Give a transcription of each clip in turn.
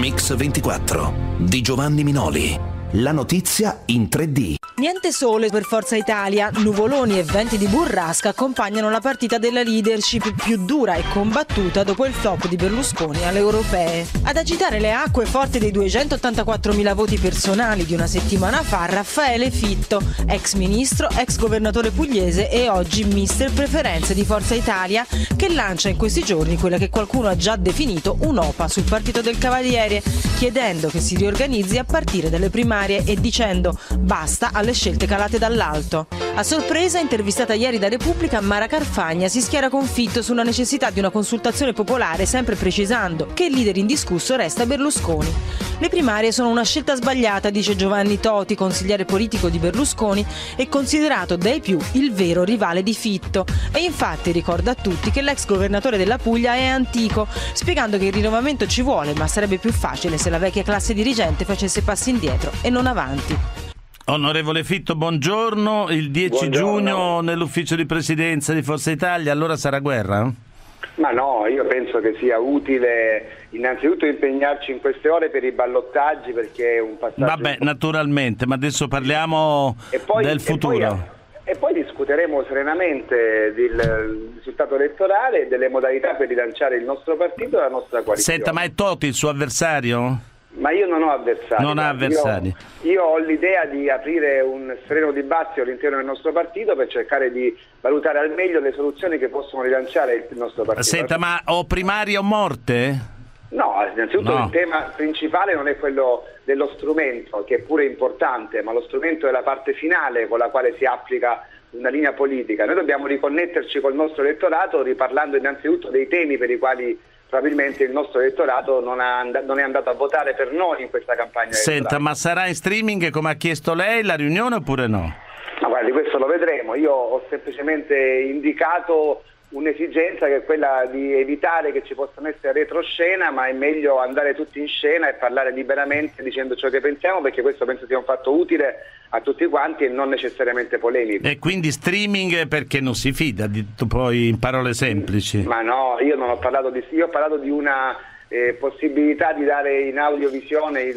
Mix 24 di Giovanni Minoli. La notizia in 3D. Niente sole per Forza Italia, nuvoloni e venti di burrasca accompagnano la partita della leadership più dura e combattuta dopo il flop di Berlusconi alle europee. Ad agitare le acque forti dei 284.000 voti personali di una settimana fa Raffaele Fitto, ex ministro, ex governatore pugliese e oggi mister preferenze di Forza Italia, che lancia in questi giorni quella che qualcuno ha già definito un'OPA sul partito del Cavaliere, chiedendo che si riorganizzi a partire dalle primarie e dicendo basta alle scelte calate dall'alto. A sorpresa, intervistata ieri da Repubblica, Mara Carfagna si schiera con Fitto sulla necessità di una consultazione popolare, sempre precisando che il leader indiscusso resta Berlusconi. Le primarie sono una scelta sbagliata, dice Giovanni Toti, consigliere politico di Berlusconi e considerato dai più il vero rivale di Fitto. E infatti ricorda a tutti che l'ex governatore della Puglia è antico, spiegando che il rinnovamento ci vuole, ma sarebbe più facile se la vecchia classe dirigente facesse passi indietro e non avanti. Onorevole Fitto, buongiorno. Il 10 giugno nell'ufficio di presidenza di Forza Italia, allora sarà guerra? Ma no, io penso che sia utile innanzitutto impegnarci in queste ore per i ballottaggi, perché è un passaggio... Vabbè, naturalmente, ma adesso parliamo del futuro. E poi discuteremo serenamente del risultato elettorale e delle modalità per rilanciare il nostro partito e la nostra coalizione. Senta, ma è Toti il suo avversario? Ma io non ho avversari. Non ha avversari. Io ho l'idea di aprire un sereno dibattito all'interno del nostro partito per cercare di valutare al meglio le soluzioni che possono rilanciare il nostro partito. Senta, ma o primaria o morte? No, innanzitutto il tema principale non è quello dello strumento, che è pure importante, ma lo strumento è la parte finale con la quale si applica una linea politica. Noi dobbiamo riconnetterci col nostro elettorato riparlando innanzitutto dei temi per i quali probabilmente il nostro elettorato non è andato a votare per noi in questa campagna elettorale. Senta, ma sarà in streaming come ha chiesto lei la riunione oppure no? Ma guardi, questo lo vedremo. Io ho semplicemente indicato un'esigenza che è quella di evitare che ci possano essere retroscena, ma è meglio andare tutti in scena e parlare liberamente dicendo ciò che pensiamo, perché questo penso sia un fatto utile a tutti quanti e non necessariamente polemico. E quindi streaming perché non si fida, detto poi in parole semplici? Ma no, io non ho parlato di... Io ho parlato di una possibilità di dare in audiovisione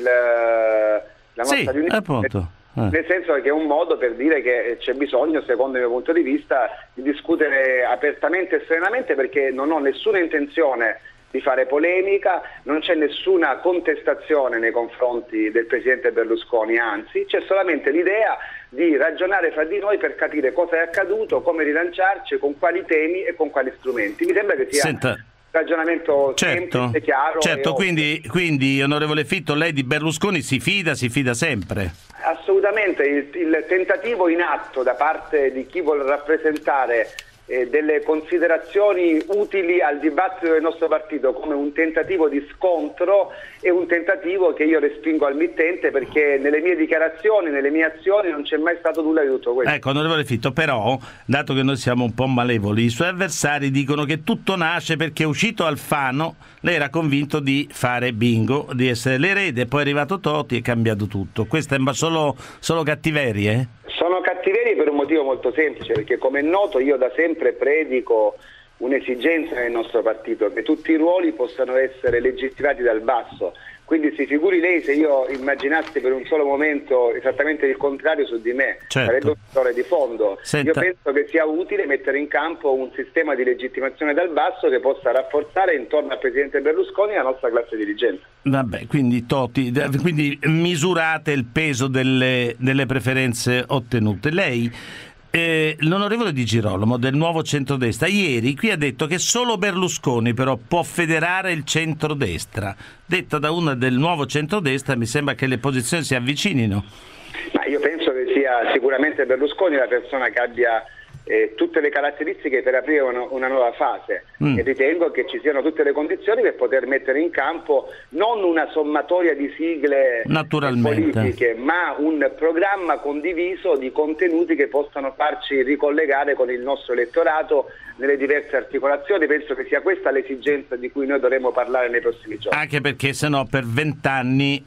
la nostra riunione. Appunto. Nel senso che è un modo per dire che c'è bisogno, secondo il mio punto di vista, di discutere apertamente e serenamente, perché non ho nessuna intenzione di fare polemica, non c'è nessuna contestazione nei confronti del presidente Berlusconi, anzi c'è solamente l'idea di ragionare fra di noi per capire cosa è accaduto, come rilanciarci, con quali temi e con quali strumenti. Mi sembra che sia... ragionamento semplice, chiaro. Certo, quindi onorevole Fitto, lei di Berlusconi si fida sempre? Assolutamente, il tentativo in atto da parte di chi vuole rappresentare delle considerazioni utili al dibattito del nostro partito come un tentativo di scontro è un tentativo che io respingo al mittente, perché nelle mie dichiarazioni, nelle mie azioni non c'è mai stato nulla di tutto questo. Ecco, onorevole Fitto, però, dato che noi siamo un po' malevoli, i suoi avversari dicono che tutto nasce perché uscito Alfano lei era convinto di fare bingo, di essere l'erede, poi è arrivato Toti e è cambiato tutto. Questa è solo cattiverie? Sono cattiverie per un motivo molto semplice, perché come è noto io da sempre predico un'esigenza nel nostro partito, che tutti i ruoli possano essere legittimati dal basso. Quindi si figuri lei se io immaginassi per un solo momento esattamente il contrario su di me, sarebbe una storia di fondo. Io penso che sia utile mettere in campo un sistema di legittimazione dal basso che possa rafforzare intorno al presidente Berlusconi la nostra classe dirigente. Vabbè, quindi quindi misurate il peso delle preferenze ottenute. Lei, l'onorevole Di Girolamo del Nuovo Centrodestra, ieri qui ha detto che solo Berlusconi però può federare il centrodestra. Detta da una del Nuovo Centrodestra, mi sembra che le posizioni si avvicinino. Ma io penso che sia sicuramente Berlusconi la persona che abbia tutte le caratteristiche per aprire una nuova fase e ritengo che ci siano tutte le condizioni per poter mettere in campo non una sommatoria di sigle politiche, ma un programma condiviso di contenuti che possano farci ricollegare con il nostro elettorato nelle diverse articolazioni. Penso che sia questa l'esigenza di cui noi dovremo parlare nei prossimi giorni. Anche perché sennò per 20 anni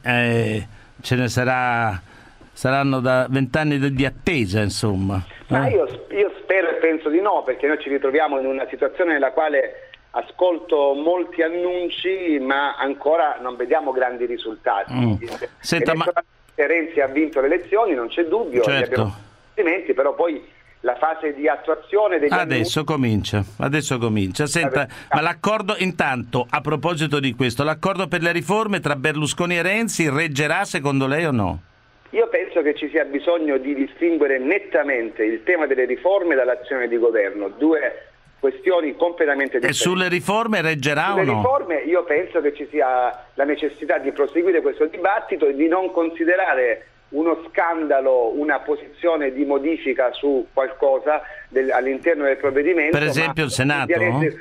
ce ne saranno da 20 anni di attesa, insomma. Ma io spero e penso di no, perché noi ci ritroviamo in una situazione nella quale ascolto molti annunci, ma ancora non vediamo grandi risultati. Senta, Renzi ha vinto le elezioni, non c'è dubbio, certo. abbiamo investimenti, però poi la fase di attuazione degli adesso comincia. Senta, ma l'accordo, intanto, a proposito di questo, l'accordo per le riforme tra Berlusconi e Renzi reggerà secondo lei o no? Io penso che ci sia bisogno di distinguere nettamente il tema delle riforme dall'azione di governo, due questioni completamente differenti. E sulle riforme reggerà o no? Sulle riforme io penso che ci sia la necessità di proseguire questo dibattito e di non considerare uno scandalo, una posizione di modifica su qualcosa all'interno del provvedimento. Per esempio il Senato?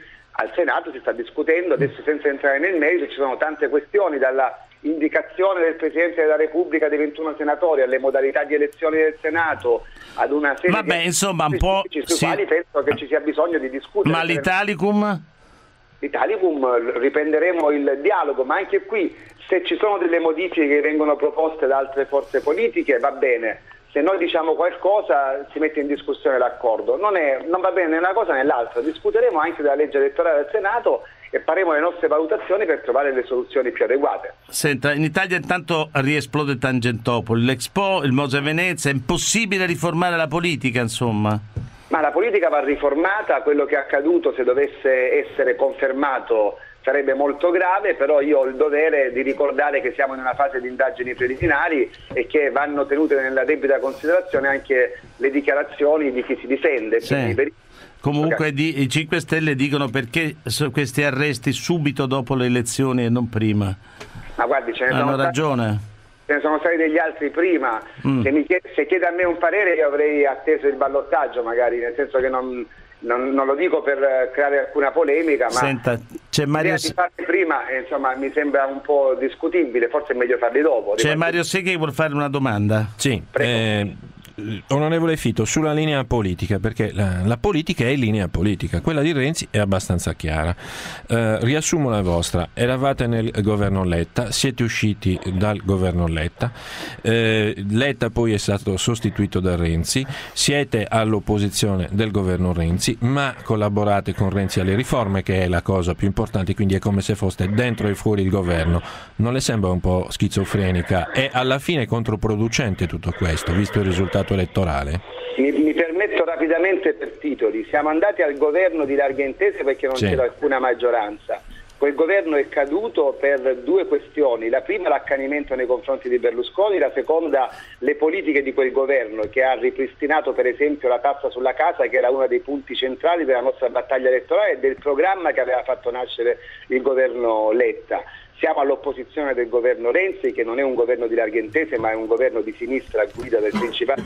Al Senato si sta discutendo, adesso senza entrare nel merito, ci sono tante questioni, dalla indicazione del Presidente della Repubblica dei 21 senatori alle modalità di elezione del Senato, ad una serie di insomma un po' quali penso che ci sia bisogno di discutere. Ma l'Italicum? L'Italicum riprenderemo il dialogo, ma anche qui se ci sono delle modifiche che vengono proposte da altre forze politiche va bene, se noi diciamo qualcosa si mette in discussione l'accordo, non va bene né una cosa né l'altra, discuteremo anche della legge elettorale del Senato e faremo le nostre valutazioni per trovare le soluzioni più adeguate. Senta, in Italia intanto riesplode Tangentopoli, l'Expo, il Mose Venezia, è impossibile riformare la politica, insomma? Ma la politica va riformata, quello che è accaduto, se dovesse essere confermato, sarebbe molto grave, però io ho il dovere di ricordare che siamo in una fase di indagini preliminari e che vanno tenute nella debita considerazione anche le dichiarazioni di chi si difende. Sì. Comunque i 5 Stelle dicono perché questi arresti subito dopo le elezioni e non prima. Ma guardi, hanno ragione. Ce ne sono stati degli altri prima. Se chiede a me un parere io avrei atteso il ballottaggio magari, nel senso che non lo dico per creare alcuna polemica, ma senta, c'è Mario di farli prima insomma mi sembra un po' discutibile, forse è meglio farli dopo. C'è Mario Secchi che vuol fare una domanda. Sì, onorevole Fitto, sulla linea politica, perché la politica è linea politica, quella di Renzi è abbastanza chiara. Riassumo la vostra: eravate nel governo Letta, siete usciti dal governo Letta, Letta poi è stato sostituito da Renzi, siete all'opposizione del governo Renzi, ma collaborate con Renzi alle riforme, che è la cosa più importante, quindi è come se foste dentro e fuori il governo. Non le sembra un po' schizofrenica e alla fine controproducente tutto questo, visto il risultato elettorale? Mi permetto rapidamente per titoli. Siamo andati al governo di larghe intese perché non c'era alcuna maggioranza. Quel governo è caduto per due questioni: la prima l'accanimento nei confronti di Berlusconi, la seconda le politiche di quel governo, che ha ripristinato per esempio la tassa sulla casa, che era uno dei punti centrali della nostra battaglia elettorale e del programma che aveva fatto nascere il governo Letta. Siamo all'opposizione del governo Renzi, che non è un governo di larghe intese ma è un governo di sinistra a guida del Principato.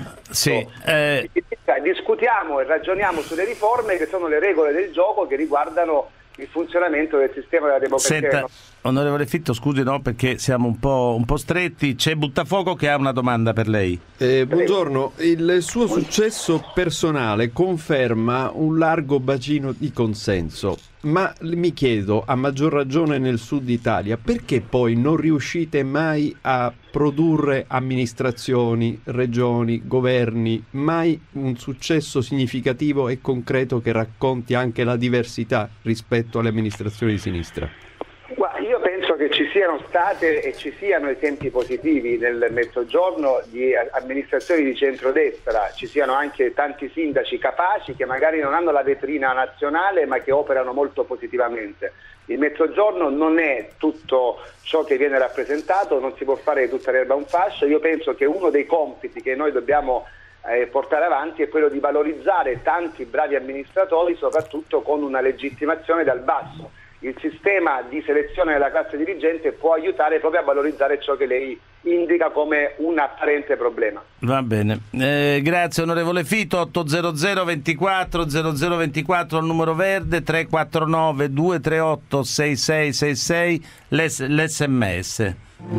Discutiamo e ragioniamo sulle riforme, che sono le regole del gioco che riguardano il funzionamento del sistema della democrazia. Senta, onorevole Fitto, scusi, no, perché siamo un po' stretti. C'è Buttafuoco che ha una domanda per lei. Buongiorno, il suo successo personale conferma un largo bacino di consenso, ma mi chiedo, a maggior ragione nel sud Italia, perché poi non riuscite mai a produrre amministrazioni, regioni, governi, mai un successo significativo e concreto che racconti anche la diversità rispetto alle amministrazioni di sinistra? Io penso che ci siano state e ci siano esempi positivi nel Mezzogiorno di amministrazioni di centrodestra, ci siano anche tanti sindaci capaci che magari non hanno la vetrina nazionale ma che operano molto positivamente. Il Mezzogiorno non è tutto ciò che viene rappresentato, non si può fare tutta l'erba un fascio. Io penso che uno dei compiti che noi dobbiamo portare avanti è quello di valorizzare tanti bravi amministratori, soprattutto con una legittimazione dal basso. Il sistema di selezione della classe dirigente può aiutare proprio a valorizzare ciò che lei indica come un apparente problema. Va bene, grazie onorevole Fitto. 800 24 0024 il numero verde, 349 238 6666 l'SMS.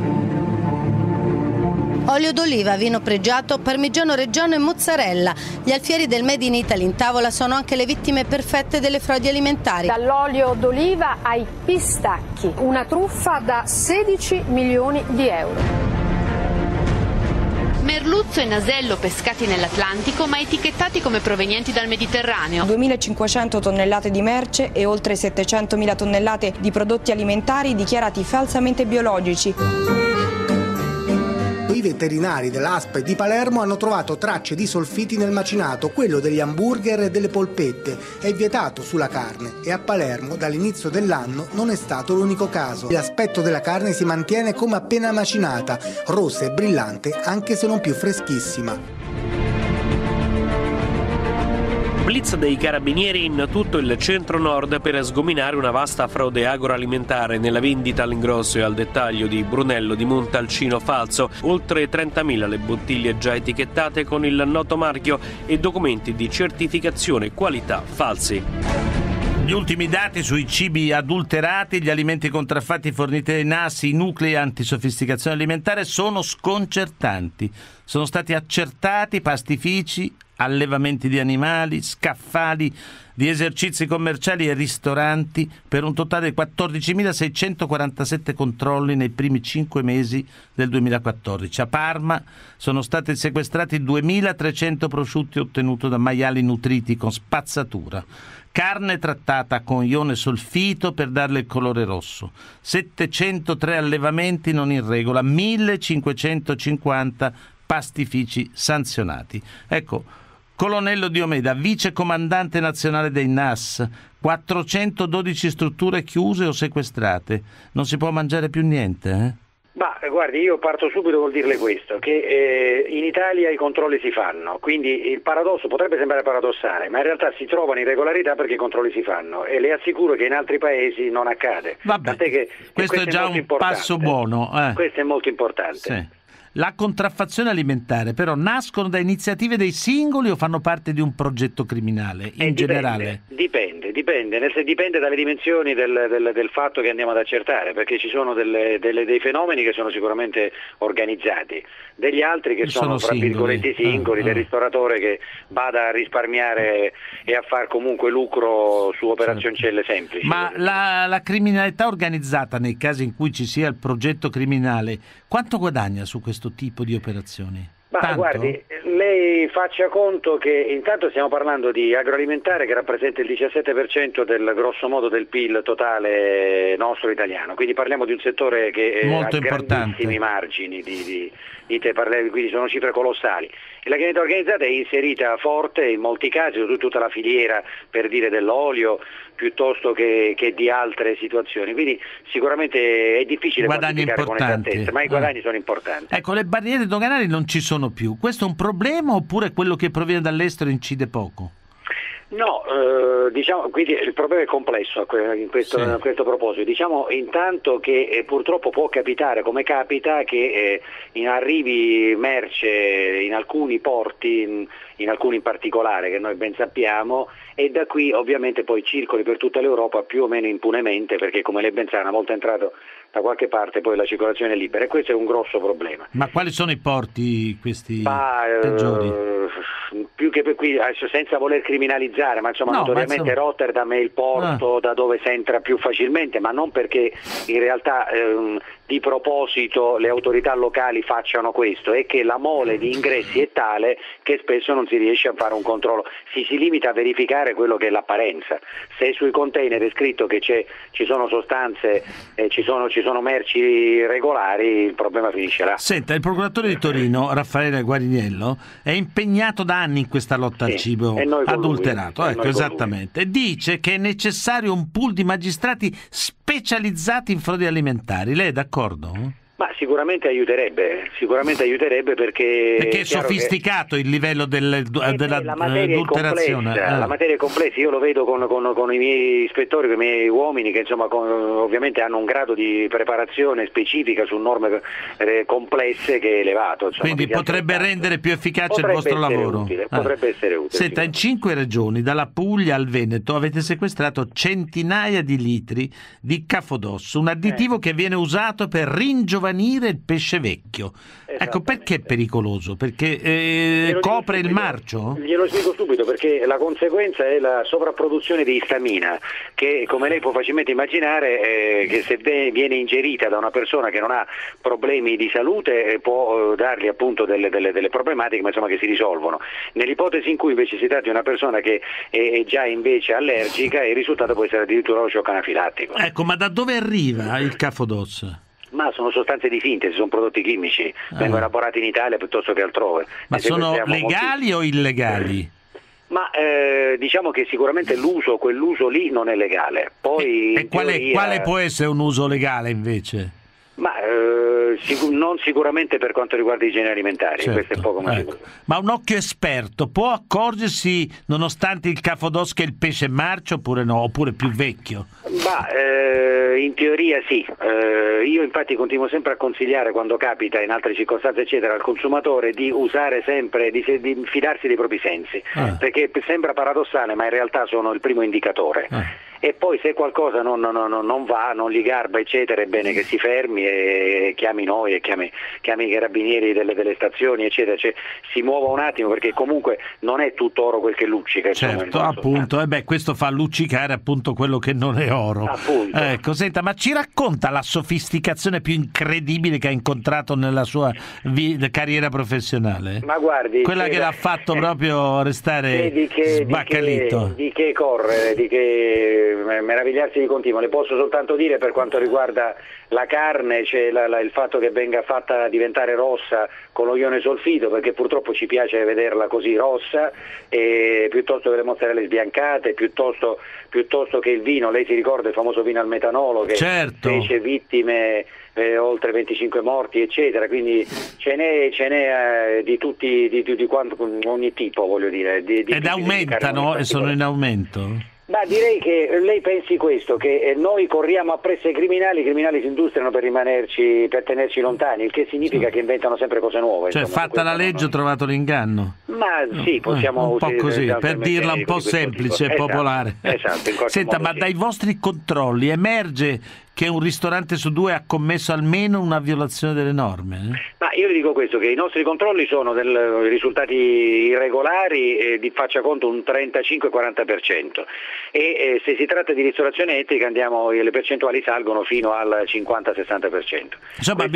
Olio d'oliva, vino pregiato, parmigiano reggiano e mozzarella. Gli alfieri del Made in Italy in tavola sono anche le vittime perfette delle frodi alimentari. Dall'olio d'oliva ai pistacchi, una truffa da 16 milioni di euro. Merluzzo e nasello pescati nell'Atlantico ma etichettati come provenienti dal Mediterraneo. 2.500 tonnellate di merce e oltre 700.000 tonnellate di prodotti alimentari dichiarati falsamente biologici. I veterinari dell'ASP di Palermo hanno trovato tracce di solfiti nel macinato, quello degli hamburger e delle polpette. È vietato sulla carne e a Palermo dall'inizio dell'anno non è stato l'unico caso. L'aspetto della carne si mantiene come appena macinata, rossa e brillante anche se non più freschissima. Blitz dei carabinieri in tutto il centro-nord per sgominare una vasta frode agroalimentare nella vendita all'ingrosso e al dettaglio di Brunello di Montalcino falso. Oltre 30.000 le bottiglie già etichettate con il noto marchio e documenti di certificazione qualità falsi. Gli ultimi dati sui cibi adulterati, gli alimenti contraffatti forniti dai NAS, i nuclei antisofisticazione alimentare sono sconcertanti. Sono stati accertati pastifici, allevamenti di animali, scaffali di esercizi commerciali e ristoranti per un totale di 14.647 controlli nei primi 5 mesi del 2014. A Parma sono stati sequestrati 2.300 prosciutti ottenuti da maiali nutriti con spazzatura. Carne trattata con ione solfito per darle il colore rosso. 703 allevamenti non in regola, 1.550 pastifici sanzionati. Ecco, Colonnello Diomeda, vice comandante nazionale dei NAS, 412 strutture chiuse o sequestrate. Non si può mangiare più niente, eh? Ma guardi, io parto subito col dirle questo, che in Italia i controlli si fanno, quindi il paradosso potrebbe sembrare paradossale, ma in realtà si trovano irregolarità perché i controlli si fanno e le assicuro che in altri paesi non accade. Vabbè, questo è già un passo buono. Questo è molto importante. Sì. La contraffazione alimentare però nascono da iniziative dei singoli o fanno parte di un progetto criminale in generale? Dipende, dipende dalle dimensioni del fatto che andiamo ad accertare, perché ci sono dei fenomeni che sono sicuramente organizzati, degli altri che sono tra virgolette singoli, del ristoratore che vada a risparmiare e a far comunque lucro su operazioni semplici. Ma la criminalità organizzata, nei casi in cui ci sia il progetto criminale, quanto guadagna su questo tipo di operazioni? Ma guardi, lei faccia conto che intanto stiamo parlando di agroalimentare che rappresenta il 17% del grosso modo del PIL totale nostro italiano, quindi parliamo di un settore che molto ha grandissimi margini quindi sono cifre colossali. E la criminalità organizzata è inserita forte in molti casi su tutta la filiera, per dire, dell'olio piuttosto che di altre situazioni, quindi sicuramente è difficile quantificare con esattezza, ma i guadagni sono importanti. Ecco, le barriere doganali non ci sono più, questo è un problema oppure quello che proviene dall'estero incide poco? No, diciamo, quindi il problema è complesso in questo proposito. Diciamo intanto che purtroppo può capitare, come capita, che arrivi merce in alcuni porti, in alcuni in particolare che noi ben sappiamo, e da qui ovviamente poi circoli per tutta l'Europa più o meno impunemente, perché come lei ben sa, una volta entrato da qualche parte poi la circolazione è libera, e questo è un grosso problema. Ma quali sono i porti questi peggiori? Più che per qui, senza voler criminalizzare, ma insomma notoriamente Rotterdam è il porto da dove si entra più facilmente, ma non perché in realtà di proposito le autorità locali facciano questo, è che la mole di ingressi è tale che spesso non si riesce a fare un controllo, si limita a verificare quello che è l'apparenza. Se sui container è scritto che ci sono sostanze, ci sono merci regolari, il problema finisce là. Senta, il procuratore di Torino, Raffaele Guariniello, è impegnato da anni in questa lotta al cibo adulterato, esattamente. Dice che è necessario un pool di magistrati specializzati in frodi alimentari. Lei è d'accordo? Ma sicuramente aiuterebbe perché è sofisticato il livello dell'adulterazione. La materia è complessa, io lo vedo con i miei ispettori, con i miei uomini che insomma ovviamente hanno un grado di preparazione specifica su norme complesse che è elevato. Insomma, quindi potrebbe rendere più efficace il vostro lavoro. Potrebbe essere utile. Senta, in 5 regioni, dalla Puglia al Veneto, avete sequestrato centinaia di litri di cafodosso, un additivo che viene usato per ringiovanire il pesce vecchio. Ecco, perché è pericoloso? Perché copre il marcio? Glielo spiego subito, perché la conseguenza è la sovrapproduzione di istamina, che come lei può facilmente immaginare, che se viene ingerita da una persona che non ha problemi di salute può dargli appunto delle problematiche, ma insomma che si risolvono. Nell'ipotesi in cui invece si tratta di una persona che è già invece allergica, il risultato può essere addirittura lo shock anafilattico. Ecco, ma da dove arriva il Cafodos? Ma sono sostanze di sintesi, sono prodotti chimici, vengono elaborati in Italia piuttosto che altrove. Ma sono legali o illegali? Ma diciamo che sicuramente quell'uso lì non è legale. Poi e quale può essere un uso legale invece? Ma non sicuramente per quanto riguarda i generi alimentari, certo, questo è poco ma sicuro. Ma un occhio esperto può accorgersi nonostante il Cafodos che il pesce è marcio oppure no, oppure più vecchio? Ma in teoria sì, io infatti continuo sempre a consigliare quando capita in altre circostanze eccetera al consumatore di usare sempre, di fidarsi dei propri sensi, perché sembra paradossale ma in realtà sono il primo indicatore. E poi se qualcosa non va, non gli garba eccetera, è bene che si fermi e chiami noi e chiami i carabinieri delle stazioni eccetera, cioè, si muova un attimo, perché comunque non è tutto oro quel che luccica. Certo, appunto, questo fa luccicare appunto quello che non è oro. Appunto. Ecco, senta, ma ci racconta la sofisticazione più incredibile che ha incontrato nella sua carriera professionale? Ma guardi, quella che l'ha fatto proprio restare sbaccalito. Di che correre, di che meravigliarsi di continuo. Le posso soltanto dire, per quanto riguarda la carne, c'è il fatto che venga fatta diventare rossa con lo ione solfito, perché purtroppo ci piace vederla così rossa, piuttosto che le mozzarelle sbiancate, piuttosto che il vino. Lei si ricorda il famoso vino al metanolo che fece vittime, oltre 25 morti eccetera, quindi ce n'è di tutti, di quanto, ogni tipo, voglio dire. Ed aumentano e sono in aumento? Ma direi che lei pensi questo, che noi corriamo appresso ai criminali, i criminali si industriano per tenerci lontani, il che significa che inventano sempre cose nuove. Cioè, insomma, fatta la legge ho trovato l'inganno. Ma sì, possiamo un po' così, per dirla un po' semplice e popolare. Esatto, senta, ma dai vostri controlli emerge che un ristorante su 2 ha commesso almeno una violazione delle norme? Ma io le dico questo, che i nostri controlli sono risultati irregolari di faccia conto un 35-40%, e se si tratta di ristorazione etica le percentuali salgono fino al 50-60%. Insomma,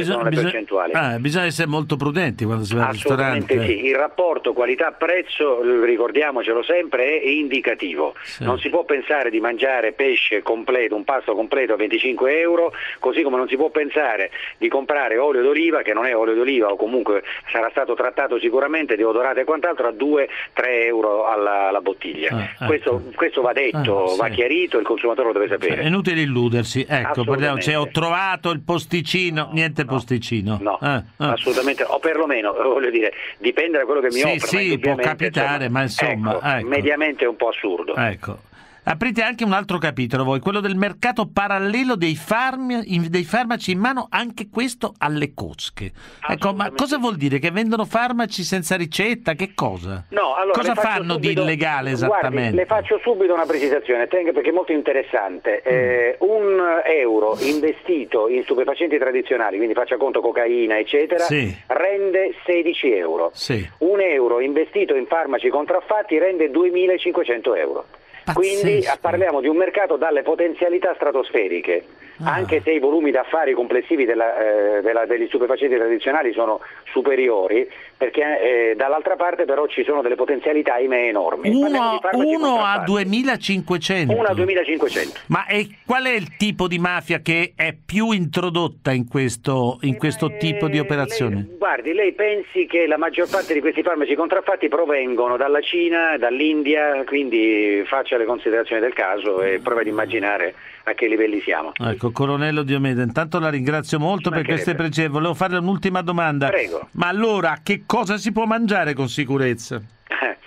bisogna essere molto prudenti quando si va al ristorante. Assolutamente sì, il rapporto qualità-prezzo, ricordiamocelo sempre, è indicativo. Sì. Non si può pensare di mangiare pesce completo, un pasto completo a 25 euro, così come non si può pensare di comprare olio d'oliva, che non è olio d'oliva o comunque sarà stato trattato sicuramente, deodorato e quant'altro, a 2-3 euro alla bottiglia. Questo va detto, va chiarito, il consumatore lo deve sapere. È inutile illudersi, ecco, ho trovato il posticino, niente posticino. No, assolutamente, o perlomeno, voglio dire, dipende da quello che mi offre. Sì, può capitare, ma insomma... Ecco. Mediamente è un po' assurdo. Ecco. Aprite anche un altro capitolo voi, quello del mercato parallelo dei farmaci in mano, anche questo alle cosche. Ecco, ma cosa vuol dire? Che vendono farmaci senza ricetta? Che cosa? No, allora, cosa fanno di illegale esattamente? Guardi, le faccio subito una precisazione, tenga, perché è molto interessante. Un euro investito in stupefacenti tradizionali, quindi faccia conto cocaina eccetera, rende 16 euro. Un euro investito in farmaci contraffatti rende 2.500 euro. Quindi parliamo di un mercato dalle potenzialità stratosferiche, anche se i volumi d'affari complessivi degli stupefacenti tradizionali sono superiori, perché dall'altra parte però ci sono delle potenzialità ahimè enormi. Uno a 2.500. Uno a 2.500. Ma qual è il tipo di mafia che è più introdotta in questo tipo di operazione? Guardi, lei pensi che la maggior parte di questi farmaci contraffatti provengono dalla Cina, dall'India, quindi faccia le considerazioni del caso e provi ad immaginare a che livelli siamo. Ecco, Colonnello Diomede, intanto la ringrazio molto per queste precisazioni. Volevo farle un'ultima domanda. Prego. Ma allora, che cosa si può mangiare con sicurezza?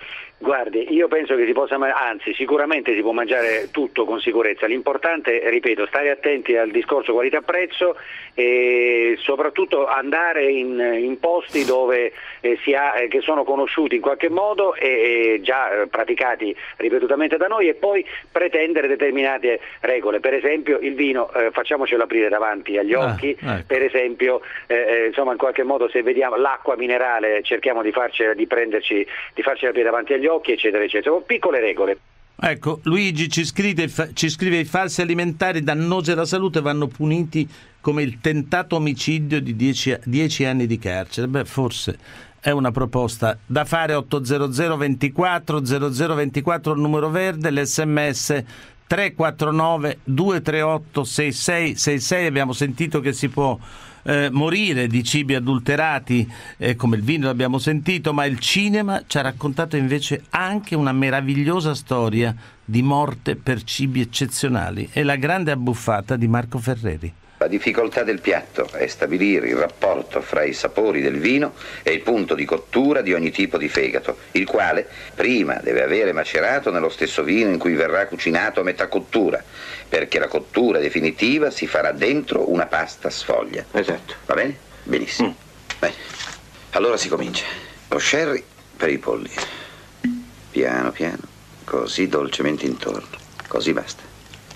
Guardi, io penso che si possa, anzi sicuramente si può mangiare tutto con sicurezza, l'importante, ripeto, stare attenti al discorso qualità-prezzo e soprattutto andare in posti dove che sono conosciuti in qualche modo e già praticati ripetutamente da noi, e poi pretendere determinate regole. Per esempio il vino facciamocelo aprire davanti agli occhi, ecco. Per esempio insomma, in qualche modo, se vediamo l'acqua minerale cerchiamo di farcela aprire davanti agli occhi, eccetera eccetera, piccole regole. Ecco, Luigi ci scrive: i falsi alimentari dannosi alla salute vanno puniti come il tentato omicidio di 10 anni di carcere. Beh, forse è una proposta da fare. 800 24 0024 il numero verde, l'SMS 349 238 6666. Abbiamo sentito che si può morire di cibi adulterati, come il vino l'abbiamo sentito, ma il cinema ci ha raccontato invece anche una meravigliosa storia di morte per cibi eccezionali. È La grande abbuffata di Marco Ferreri. La difficoltà del piatto è stabilire il rapporto fra i sapori del vino e il punto di cottura di ogni tipo di fegato, il quale prima deve avere macerato nello stesso vino in cui verrà cucinato a metà cottura, perché la cottura definitiva si farà dentro una pasta sfoglia. Esatto. Va bene? Benissimo. Bene. Allora si comincia. Lo sherry per i polli. Piano piano, così dolcemente intorno. Così basta.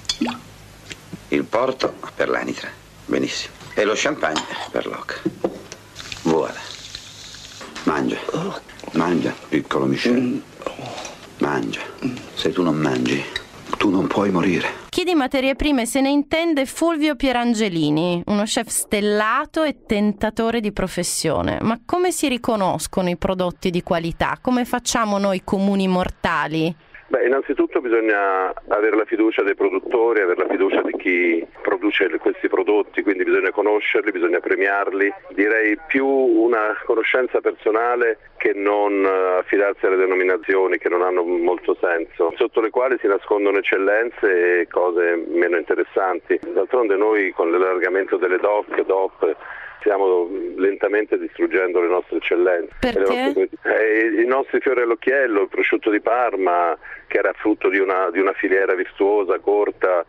Il porto per l'anitra. Benissimo. E lo champagne per l'oca. Voilà. Mangia. Mangia, piccolo Michel. Mangia. Se tu non mangi, tu non puoi morire. Chi di materie prime se ne intende è Fulvio Pierangelini, uno chef stellato e tentatore di professione. Ma come si riconoscono i prodotti di qualità? Come facciamo noi comuni mortali? Beh, innanzitutto bisogna avere la fiducia dei produttori, avere la fiducia di chi produce questi prodotti, quindi bisogna conoscerli, bisogna premiarli. Direi più una conoscenza personale che non affidarsi alle denominazioni che non hanno molto senso, sotto le quali si nascondono eccellenze e cose meno interessanti. D'altronde noi con l'allargamento delle DOP stiamo lentamente distruggendo le nostre eccellenze. Perché? I nostri fiori all'occhiello, il prosciutto di Parma, che era frutto di una filiera virtuosa, corta,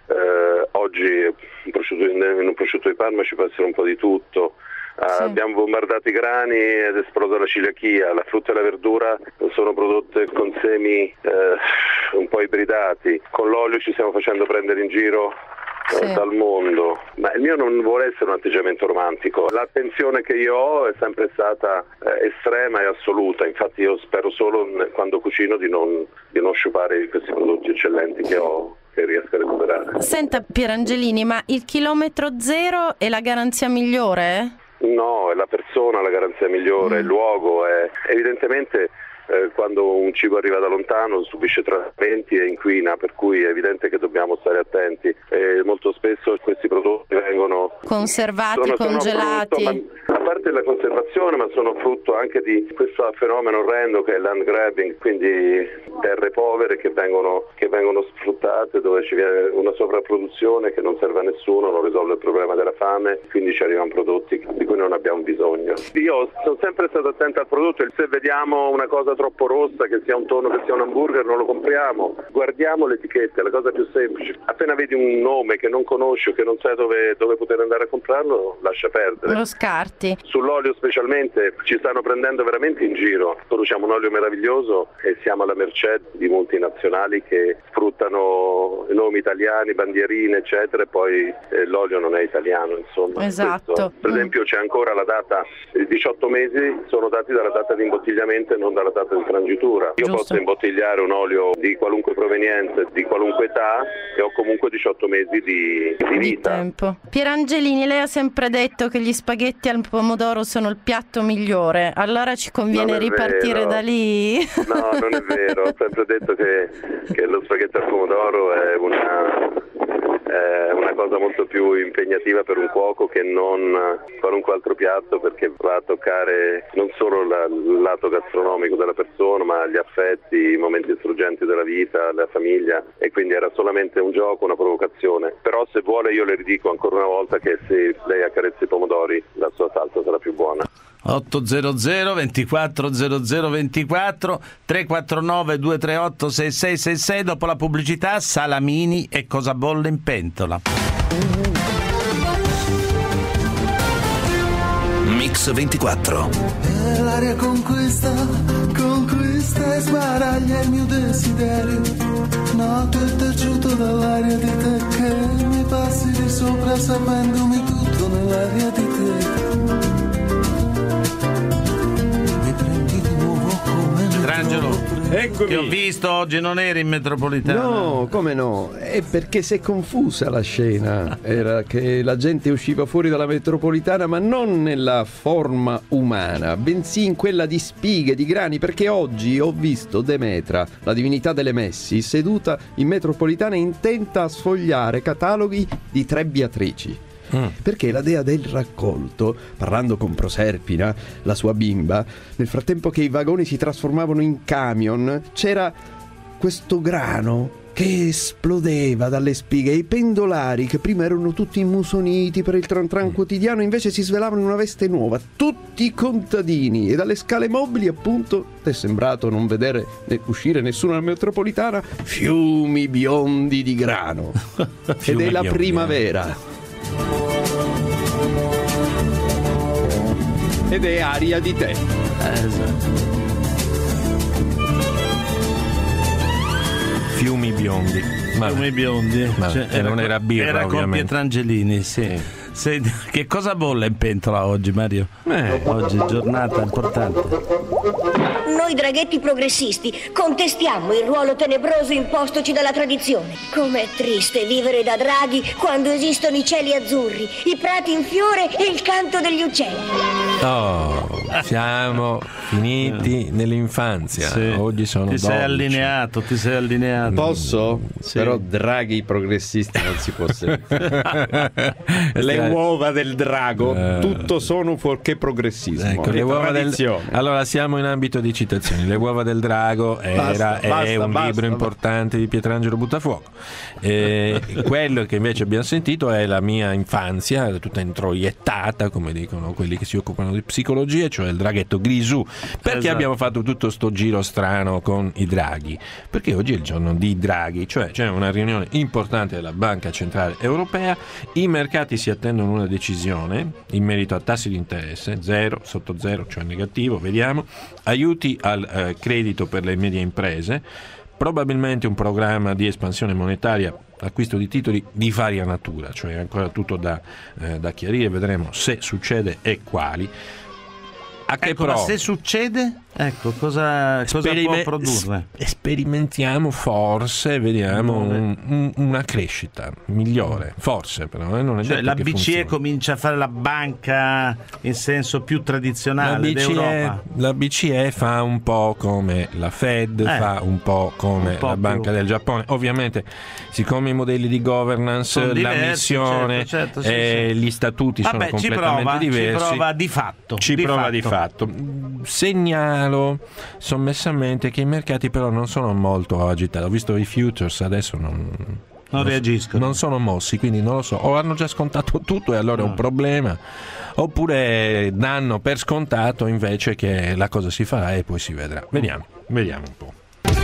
oggi in un prosciutto di Parma ci può essere un po' di tutto. Sì. Abbiamo bombardato i grani ed è esplosa la celiachia. La frutta e la verdura sono prodotte con semi un po' ibridati. Con l'olio ci stiamo facendo prendere in giro dal mondo, ma il mio non vuole essere un atteggiamento romantico. L'attenzione che io ho è sempre stata estrema e assoluta, infatti io spero solo quando cucino di non sciupare questi prodotti eccellenti che ho, che riesco a recuperare. Senta Pierangelini, ma il chilometro zero è la garanzia migliore? No, è la persona la garanzia migliore, il luogo è evidentemente. Quando un cibo arriva da lontano subisce trattamenti e inquina, per cui è evidente che dobbiamo stare attenti e molto spesso questi prodotti vengono conservati, congelati. A parte la conservazione, ma sono frutto anche di questo fenomeno orrendo che è land grabbing, quindi terre povere che vengono sfruttate, dove ci viene una sovrapproduzione che non serve a nessuno, non risolve il problema della fame, quindi ci arrivano prodotti di cui non abbiamo bisogno. Io sono sempre stato attento al prodotto e se vediamo una cosa troppo rossa, che sia un tonno, che sia un hamburger, non lo compriamo. Guardiamo l'etichetta, è la cosa più semplice. Appena vedi un nome che non conosci o che non sai dove poter andare a comprarlo, lascia perdere. Lo scarti. Sull'olio specialmente ci stanno prendendo veramente in giro. Produciamo un olio meraviglioso e siamo alla mercé di multinazionali che sfruttano nomi italiani, bandierine, eccetera, e poi l'olio non è italiano, insomma. Esatto. Questo, per esempio c'è ancora la data, 18 mesi sono dati dalla data di imbottigliamento e non dalla data di frangitura. Io posso imbottigliare un olio di qualunque provenienza, di qualunque età e ho comunque 18 mesi di vita. Tempo. Pierangelini, lei ha sempre detto che gli spaghetti al pomodoro sono il piatto migliore, allora ci conviene ripartire da lì? No, non è vero, ho sempre detto che lo spaghetto al pomodoro è una cosa molto più impegnativa per un cuoco che non qualunque altro piatto, perché va a toccare non solo il lato gastronomico della persona, ma gli affetti, i momenti struggenti della vita, la famiglia, e quindi era solamente un gioco, una provocazione. Però se vuole io le ridico ancora una volta che se lei accarezza i pomodori la sua salsa sarà più buona. 800 24 00 24 349 238 6666. Dopo la pubblicità, salamini e cosa bolle in pentola. Mix 24. E l'aria conquista e sbaraglia il mio desiderio. Noto il terciuto dall'aria di te che mi passi di sopra sapendomi tutto nell'aria di te. Angelo, eccomi. Che ho visto oggi, non eri in metropolitana? No, come no? È perché si è confusa la scena. Era che la gente usciva fuori dalla metropolitana, ma non nella forma umana, bensì in quella di spighe, di grani, perché oggi ho visto Demetra, la divinità delle messi, seduta in metropolitana intenta a sfogliare cataloghi di trebbiatrici. Perché la dea del raccolto, parlando con Proserpina, la sua bimba, nel frattempo che i vagoni si trasformavano in camion, c'era questo grano che esplodeva dalle spighe e i pendolari, che prima erano tutti immusoniti per il tran tran quotidiano, invece si svelavano in una veste nuova, tutti contadini, e dalle scale mobili, appunto, è sembrato non vedere uscire nessuno alla metropolitana, fiumi biondi di grano. Ed è la primavera. Ed è aria di te. Esatto. Fiumi biondi. Fiumi biondi. Cioè, non era birra, era ovviamente. Con Pietrangeli, sì. Che cosa bolle in pentola oggi, Mario? Oggi giornata importante. Noi draghetti progressisti contestiamo il ruolo tenebroso impostoci dalla tradizione. Com'è triste vivere da draghi quando esistono i cieli azzurri, i prati in fiore e il canto degli uccelli. Oh, siamo finiti nell'infanzia. Sì. Oggi sono ti 12. Ti sei allineato. Posso? Sì. Però draghi progressisti non si può seguire. Le uova del drago tutto sono fuorché progressismo. Ecco, le uova tradizione. Allora siamo in ambito di citazioni. Le uova del drago è un libro importante di Pietrangelo Buttafuoco. Quello che invece abbiamo sentito è la mia infanzia, tutta introiettata, come dicono quelli che si occupano di psicologia, cioè il draghetto Grisù. Perché Esatto. abbiamo fatto tutto sto giro strano con i draghi? Perché oggi è il giorno di draghi, cioè c'è una riunione importante della Banca Centrale Europea, i mercati si attendono una decisione in merito a tassi di interesse, 0, sotto 0, cioè negativo, vediamo, aiuti al credito per le medie imprese, probabilmente un programma di espansione monetaria, acquisto di titoli di varia natura, cioè ancora tutto da chiarire, vedremo se succede e quali. A che ma se succede, cosa può produrre? Sperimentiamo, forse vediamo una crescita migliore, forse, però non è cioè detto la che BCE funzioni. comincia a fare la banca in senso più tradizionale d'Europa. La BCE fa un po' come la Fed, fa un po' come la Banca del Giappone. Ovviamente, siccome i modelli di governance, sono la diversi, missione certo, e gli statuti sono completamente diversi. Ci prova di fatto. Di fatto. Segnalo sommessamente che i mercati però non sono molto agitati. Ho visto i futures, adesso non reagiscono. Non sono mossi, quindi non lo so. O hanno già scontato tutto e allora è un problema, oppure danno per scontato invece che la cosa si farà e poi si vedrà. Vediamo un po'.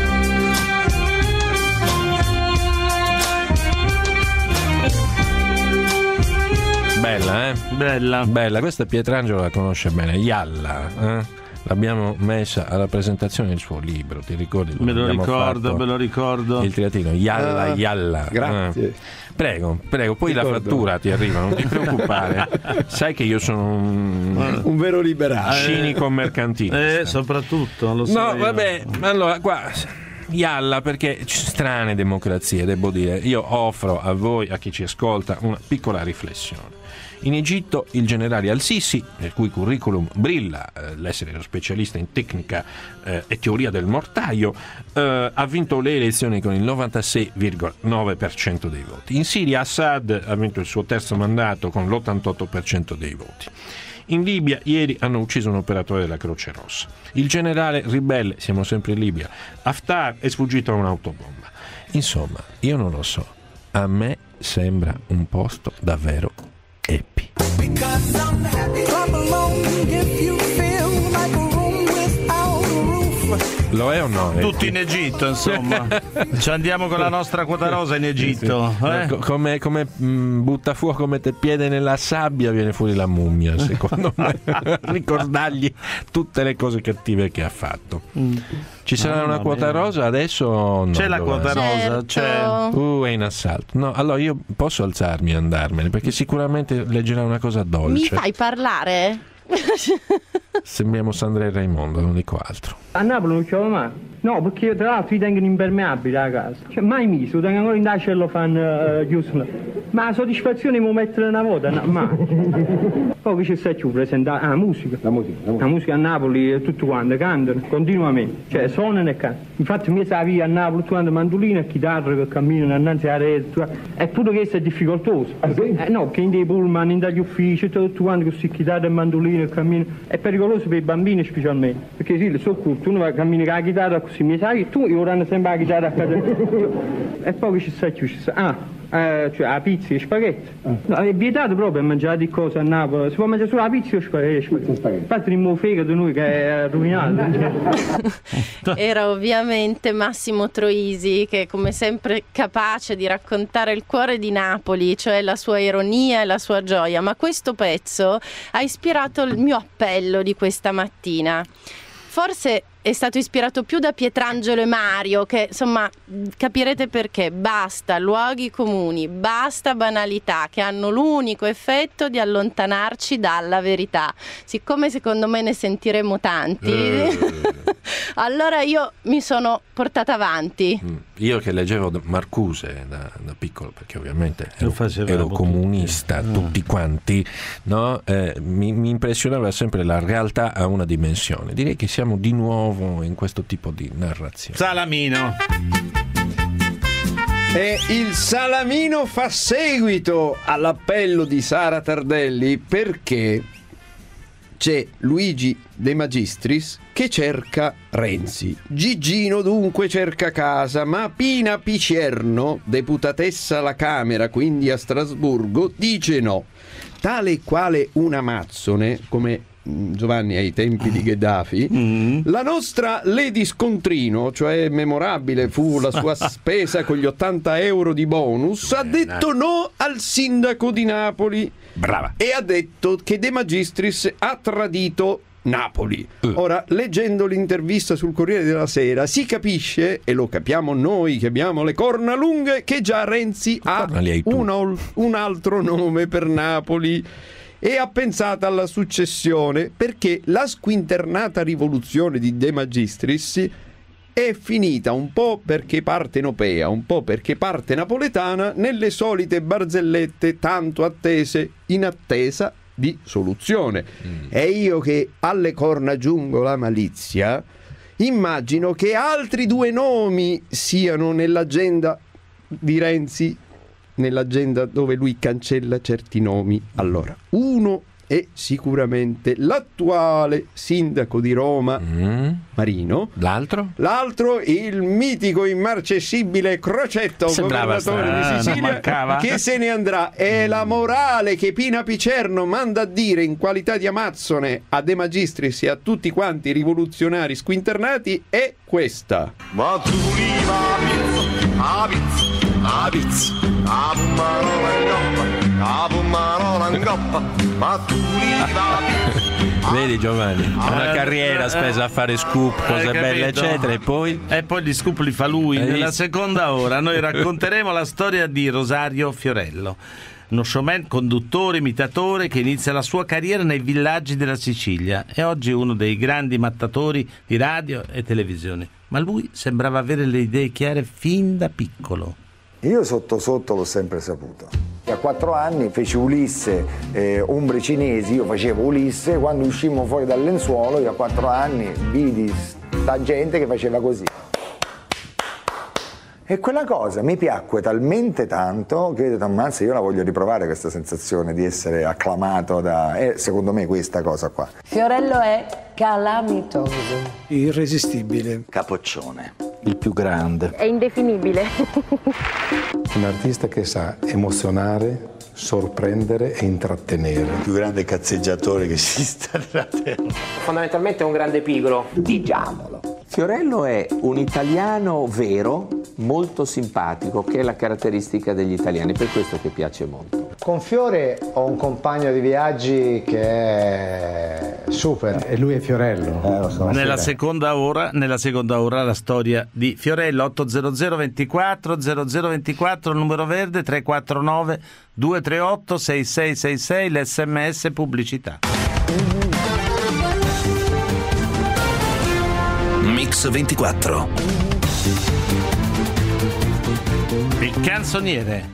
Bella, Bella, questa Pietrangelo la conosce bene, Yalla, l'abbiamo messa alla presentazione del suo libro, ti ricordi? Me lo ricordo. Il triatino, Yalla. Grazie. Prego, poi la fattura ti arriva, non ti preoccupare. Sai che io sono un vero liberale. Cinico mercantilista. Soprattutto, lo so. No, vabbè, allora qua Yalla, perché strane democrazie, devo dire. Io offro a voi, a chi ci ascolta, una piccola riflessione. In Egitto il generale Al-Sisi, nel cui curriculum brilla l'essere uno specialista in tecnica e teoria del mortaio, ha vinto le elezioni con il 96,9% dei voti. In Siria Assad ha vinto il suo terzo mandato con l'88% dei voti. In Libia ieri hanno ucciso un operatore della Croce Rossa. Il generale ribelle, siamo sempre in Libia, Haftar è sfuggito a un'autobomba. Insomma, io non lo so, a me sembra un posto davvero happy. Lo è o no? Tutti in Egitto, insomma. Ci andiamo con la nostra quota rosa in Egitto. Come butta fuoco, mette il piede nella sabbia, viene fuori la mummia, secondo me. Ricordargli tutte le cose cattive che ha fatto. Ci sarà una quota rosa adesso o no? C'è la quota rosa, c'è. È in assalto. No, allora io posso alzarmi e andarmene, perché sicuramente leggerà una cosa dolce. Mi fai parlare? Sembriamo Sandra e Raimondo, non dico altro. A Napoli non c'è mai. No, perché io, tra l'altro, li tengono impermeabili a casa. Cioè, mai miso, lo tengo ancora in da cellofan chiuso. Ma la soddisfazione mi mettere una volta, no, mai. Poi che ci sta più presentare? La musica. La musica a Napoli tutto quanto cantano continuamente. Cioè suonano e cantano. Infatti mi sa via a Napoli tutto quanto mandolino e chitarre che camminano innanzi alla rete. È pure questo è difficoltoso. No, perché in dei pullman, in dagli uffici, tutto quanto con queste chitarre e mandolino e camminano. È pericoloso per i bambini specialmente. Perché sì, le so curto, uno va a camminare con la chitarra così, mi sai che tu io vorrei sempre la chitarra a casa. E poi che ci sta più? Cioè la pizza e spaghetti. No, è vietato proprio mangiare di cose a Napoli. Si può mangiare solo la pizza o spaghetti. Infatti il fegato noi che è rovinato. Era ovviamente Massimo Troisi, che è come sempre capace di raccontare il cuore di Napoli, cioè la sua ironia e la sua gioia. Ma questo pezzo ha ispirato il mio appello di questa mattina. Forse è stato ispirato più da Pietrangelo e Mario, che insomma capirete perché. Basta luoghi comuni, basta banalità, che hanno l'unico effetto di allontanarci dalla verità. Siccome secondo me ne sentiremo tanti, allora io mi sono portata avanti. Io che leggevo Marcuse da piccolo, perché ovviamente ero comunista, tutti quanti, no? Mi impressionava sempre la realtà a una dimensione. Direi che siamo di nuovo in questo tipo di narrazione. Salamino. E il Salamino fa seguito all'appello di Sara Tardelli, perché c'è Luigi De Magistris che cerca Renzi. Gigino dunque cerca casa, ma Pina Picierno, deputatessa alla Camera, quindi a Strasburgo, dice no. Tale e quale una Mazzone, come Giovanni ai tempi di Gheddafi, la nostra Lady Scontrino, cioè memorabile fu la sua spesa con gli 80 euro di bonus, ha detto no al sindaco di Napoli. Brava. E ha detto che De Magistris ha tradito Napoli. Ora, leggendo l'intervista sul Corriere della Sera, si capisce, e lo capiamo noi che abbiamo le corna lunghe, che già Renzi ha un altro nome per Napoli e ha pensato alla successione, perché la squinternata rivoluzione di De Magistris è finita un po' perché partenopea, un po' perché parte napoletana, nelle solite barzellette tanto attese, in attesa di soluzione. E io che alle corna aggiungo la malizia, immagino che altri due nomi siano nell'agenda di Renzi, nell'agenda dove lui cancella certi nomi. Allora, uno è sicuramente l'attuale sindaco di Roma, Marino. L'altro il mitico immarcescibile Crocetto, governatore di Sicilia, che se ne andrà. E la morale che Pina Picierno manda a dire in qualità di Amazzone a De Magistris e a tutti quanti i rivoluzionari squinternati è questa. Ma tu la pizza, la pummarola in coppa, ma tu Vedi Giovanni, una carriera spesa a fare scoop, cose belle eccetera, e poi gli scoop li fa lui. Nella seconda ora noi racconteremo la storia di Rosario Fiorello, uno showman, conduttore, imitatore che inizia la sua carriera nei villaggi della Sicilia e oggi è uno dei grandi mattatori di radio e televisione. Ma lui sembrava avere le idee chiare fin da piccolo. Io sotto l'ho sempre saputo. A 4 anni feci Ulisse, Ombre cinesi, io facevo Ulisse, quando uscimmo fuori dal lenzuolo, io a 4 anni vidi sta gente che faceva così. E quella cosa mi piacque talmente tanto che ho detto, ammazza, io la voglio riprovare questa sensazione di essere acclamato secondo me questa cosa qua. Fiorello è calamitoso. Irresistibile. Capoccione. Il più grande. È indefinibile. Un artista che sa emozionare, sorprendere e intrattenere. Il più grande cazzeggiatore che esista nella terra. Fondamentalmente è un grande pigro. Diciamolo. Fiorello è un italiano vero, molto simpatico, che è la caratteristica degli italiani, per questo che piace molto. Con Fiore ho un compagno di viaggi che è super e lui è Fiorello. Lo so, nella seconda ora la storia di Fiorello. 800 24 0024, numero verde, 349 238 6666, l'SMS pubblicità. Mix 24. Il canzoniere.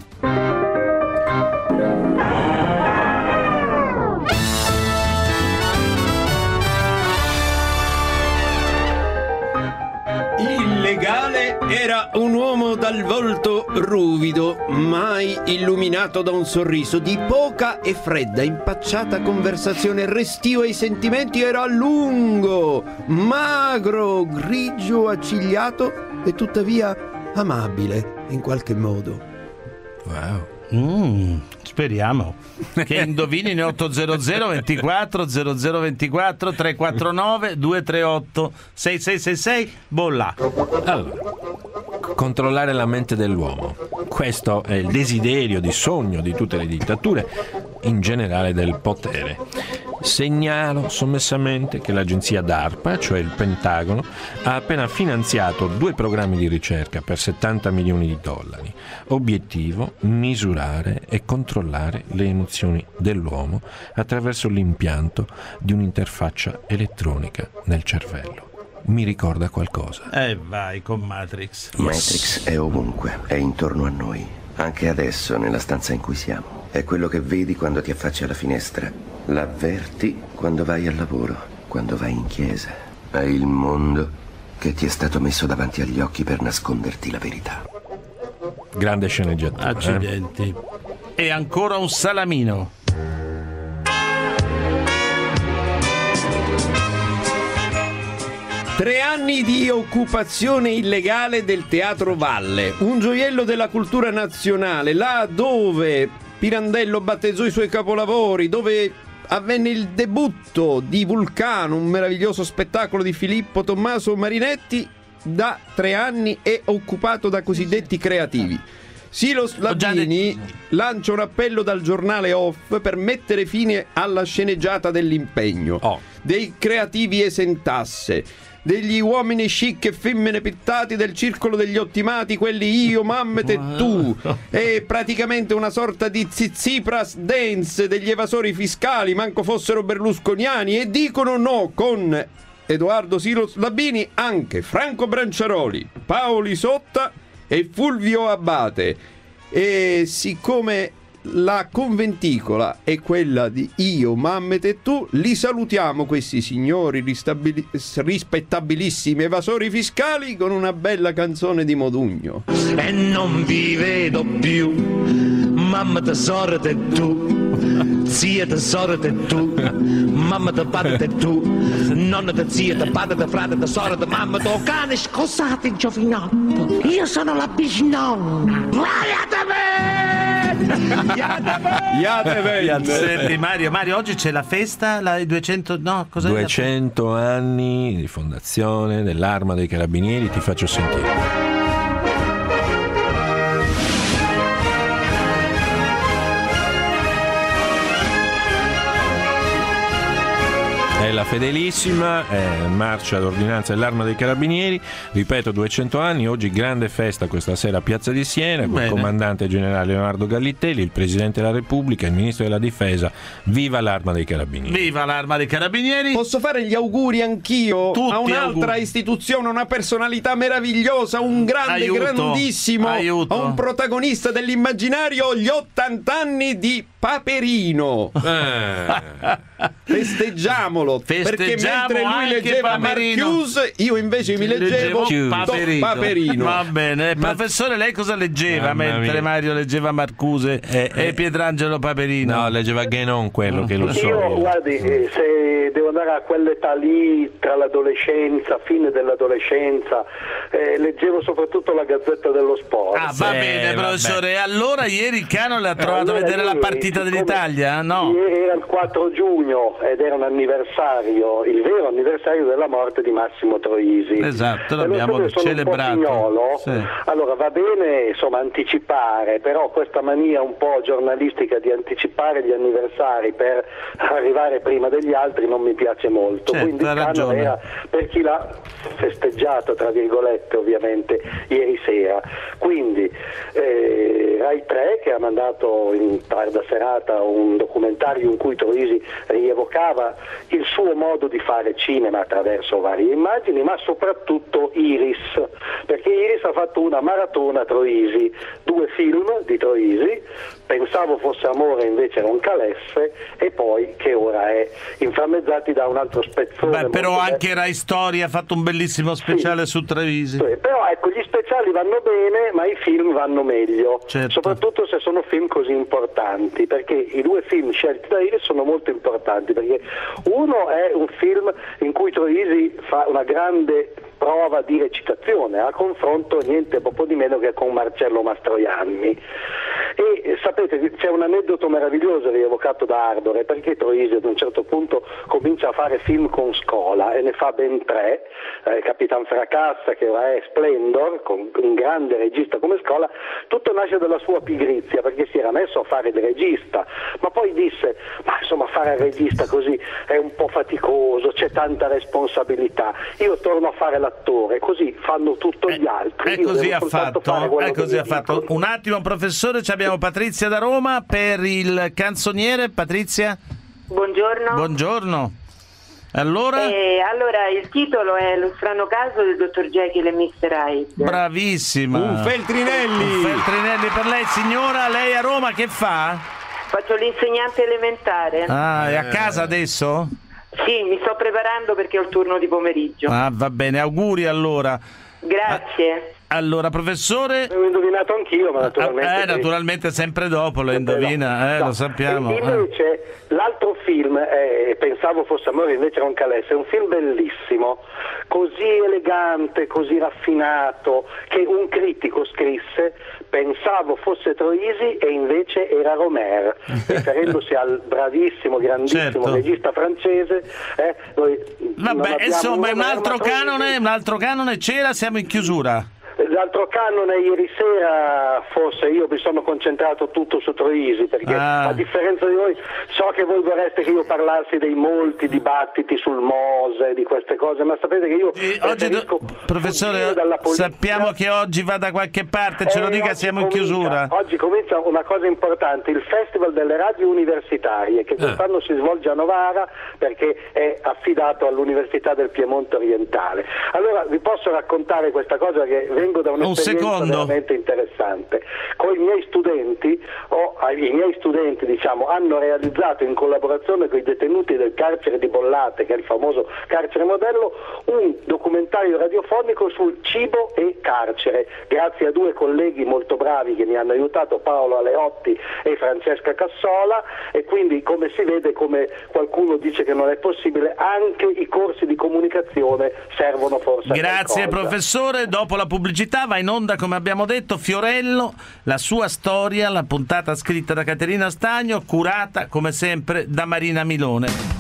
Il legale era un uomo dal volto ruvido, mai illuminato da un sorriso, di poca e fredda, impacciata conversazione, restio ai sentimenti, era lungo, magro, grigio, accigliato e tuttavia amabile in qualche modo. Wow. Speriamo che indovinino. 800 24 0024 349 238 6666. Bolla. Allora, controllare la mente dell'uomo, questo è il desiderio di sogno di tutte le dittature, in generale del potere. Segnalo sommessamente che l'agenzia DARPA, cioè il Pentagono, ha appena finanziato 2 programmi di ricerca per $70 milioni. Obiettivo: misurare e controllare le emozioni dell'uomo attraverso l'impianto di un'interfaccia elettronica nel cervello. Mi ricorda qualcosa? Vai con Matrix. Matrix è ovunque, è intorno a noi, anche adesso nella stanza in cui siamo. È quello che vedi quando ti affacci alla finestra, l'avverti quando vai al lavoro, quando vai in chiesa. È il mondo che ti è stato messo davanti agli occhi per nasconderti la verità. Grande sceneggiatura. Accidenti. E ancora un salamino. Tre anni di occupazione illegale del Teatro Valle, un gioiello della cultura nazionale, là dove Pirandello battezzò i suoi capolavori, dove avvenne il debutto di Vulcano, un meraviglioso spettacolo di Filippo Tommaso Marinetti. Da 3 anni è occupato da cosiddetti creativi. Silos Labini lancia un appello dal giornale Off per mettere fine alla sceneggiata dell'impegno. Dei creativi esentasse, degli uomini chic e femmine pittati del circolo degli ottimati, quelli io, Mammet e tu. È praticamente una sorta di Tsipras dance degli evasori fiscali, manco fossero berlusconiani, e dicono no con Edoardo Silos Labini anche Franco Branciaroli, Paolo Isotta e Fulvio Abbate. E siccome la conventicola è quella di io, Mammet e tu, li salutiamo questi signori rispettabilissimi evasori fiscali con una bella canzone di Modugno. E non vi vedo più, mamma tesoro te tu, zia tesoro te tu, mamma te padre te tu, nonna te zia te padre te frate te sorella te mamma te cane. Scusate giovinotto, io sono la bisnonna. Senti Mario, oggi c'è la festa, la 200, no, cos'è? 200 anni di fondazione dell'Arma dei Carabinieri, ti faccio sentire. È la fedelissima marcia d'ordinanza dell'Arma dei Carabinieri, ripeto, 200 anni, oggi grande festa questa sera a Piazza di Siena, con il comandante generale Leonardo Gallitelli, il Presidente della Repubblica, il Ministro della Difesa. Viva l'Arma dei Carabinieri! Viva l'Arma dei Carabinieri! Posso fare gli auguri anch'io a un'altra auguri. Istituzione, una personalità meravigliosa, un grande, grandissimo, a un protagonista dell'immaginario, gli 80 anni di Paperino. Festeggiamolo, perché mentre lui leggeva Marcuse, io invece mi leggevo Paperino. Va bene, professore, lei cosa leggeva mentre Mario leggeva Marcuse e Pietrangelo Paperino? No, leggeva Guénon, quello che lo so. Io, guardi, se devo andare era quell'età lì, tra l'adolescenza, fine dell'adolescenza, leggevo soprattutto la Gazzetta dello Sport. Ah, va bene, professore. E allora ieri il Canone ha trovato a vedere la partita dell'Italia? No. Ieri era il 4 giugno ed era un anniversario, il vero anniversario della morte di Massimo Troisi. Esatto, l'abbiamo celebrato. Sì. Allora va bene, insomma, anticipare, però questa mania un po' giornalistica di anticipare gli anniversari per arrivare prima degli altri non mi piace molto. Certo, quindi il Canone era, per chi l'ha festeggiato tra virgolette ovviamente ieri sera, quindi Rai 3 che ha mandato in tarda serata un documentario in cui Troisi rievocava il suo modo di fare cinema attraverso varie immagini, ma soprattutto Iris, perché Iris ha fatto una maratona Troisi, 2 film di Troisi, Pensavo fosse amore invece Roncalesse, e poi Che ora è, inframmezzati da un altro spezzone. Beh, però anche Rai Storia ha fatto un bellissimo speciale su Troisi. Sì, però ecco, gli speciali vanno bene, ma i film vanno meglio, certo. Soprattutto se sono film così importanti, perché i 2 film scelti da Iris sono molto importanti, perché uno è un film in cui Troisi fa una grande prova di recitazione, a confronto niente poco di meno che con Marcello Mastroianni. E sapete, c'è un aneddoto meraviglioso rievocato da Ardore, perché Troisi ad un certo punto comincia a fare film con Scola e ne fa ben 3, Capitan Fracassa, che ora è Splendor, con un grande regista come Scola. Tutto nasce dalla sua pigrizia, perché si era messo a fare il regista, ma poi disse, ma insomma fare il regista così è un po' faticoso, c'è tanta responsabilità, io torno a fare l'attore, così fanno tutto gli altri. E così ha fatto. Un attimo, professore, abbiamo Patrizia da Roma per il canzoniere. Patrizia? Buongiorno. Allora? Allora, il titolo è Lo strano caso del dottor Jekyll e Mr. Hyde. Bravissima. Un Feltrinelli per lei, signora. Lei a Roma che fa? Faccio l'insegnante elementare. Ah, è a casa adesso? Sì, mi sto preparando perché ho il turno di pomeriggio. Ah, va bene, auguri allora. Grazie. Allora, professore. L'ho indovinato anch'io, ma naturalmente. Naturalmente sempre dopo lo indovina, no. Lo sappiamo. E invece l'altro film, Pensavo fosse amore invece Roncalesse, è un film bellissimo, così elegante, così raffinato, che un critico scrisse: pensavo fosse Troisi e invece era Romer, riferendosi al bravissimo, grandissimo regista francese. Vabbè, insomma, un altro canone c'era, siamo in chiusura. L'altro canone ieri sera, forse io mi sono concentrato tutto su Troisi, perché a differenza di voi so che voi vorreste che io parlassi dei molti dibattiti sul Mose, di queste cose, ma sapete che io professore, sappiamo che oggi va da qualche parte, ce lo dica, siamo in chiusura. Oggi comincia una cosa importante, il Festival delle Radio Universitarie, che quest'anno si svolge a Novara perché è affidato all'Università del Piemonte Orientale. Allora vi posso raccontare questa cosa, che vengo da un'esperienza veramente interessante. Con i miei studenti, hanno realizzato in collaborazione con i detenuti del carcere di Bollate, che è il famoso carcere modello, un documentario radiofonico sul cibo e carcere, grazie a 2 colleghi molto bravi che mi hanno aiutato, Paolo Aleotti e Francesca Cassola, e quindi, come si vede, come qualcuno dice che non è possibile, anche i corsi di comunicazione servono forse a Grazie qualcosa. Professore, dopo la pubblicità va in onda, come abbiamo detto, Fiorello, la sua storia, la puntata scritta da Caterina Stagno, curata come sempre da Marina Milone.